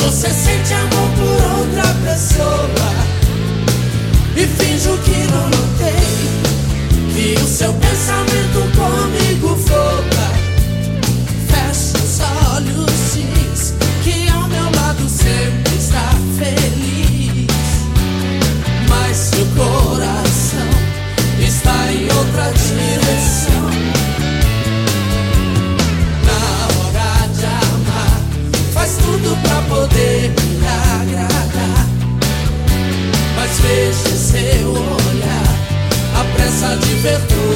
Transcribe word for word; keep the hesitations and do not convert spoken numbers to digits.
Você sente amor por outra pessoa e finge o que não notei, que o seu pensamento comigo voa. Fecha os olhos, diz que ao meu lado sempre está feliz, mas seu coração está em outra direção. Na hora de amar, faz tudo pra poder me agradar, mas veja seu olhar, a pressa de ver tudo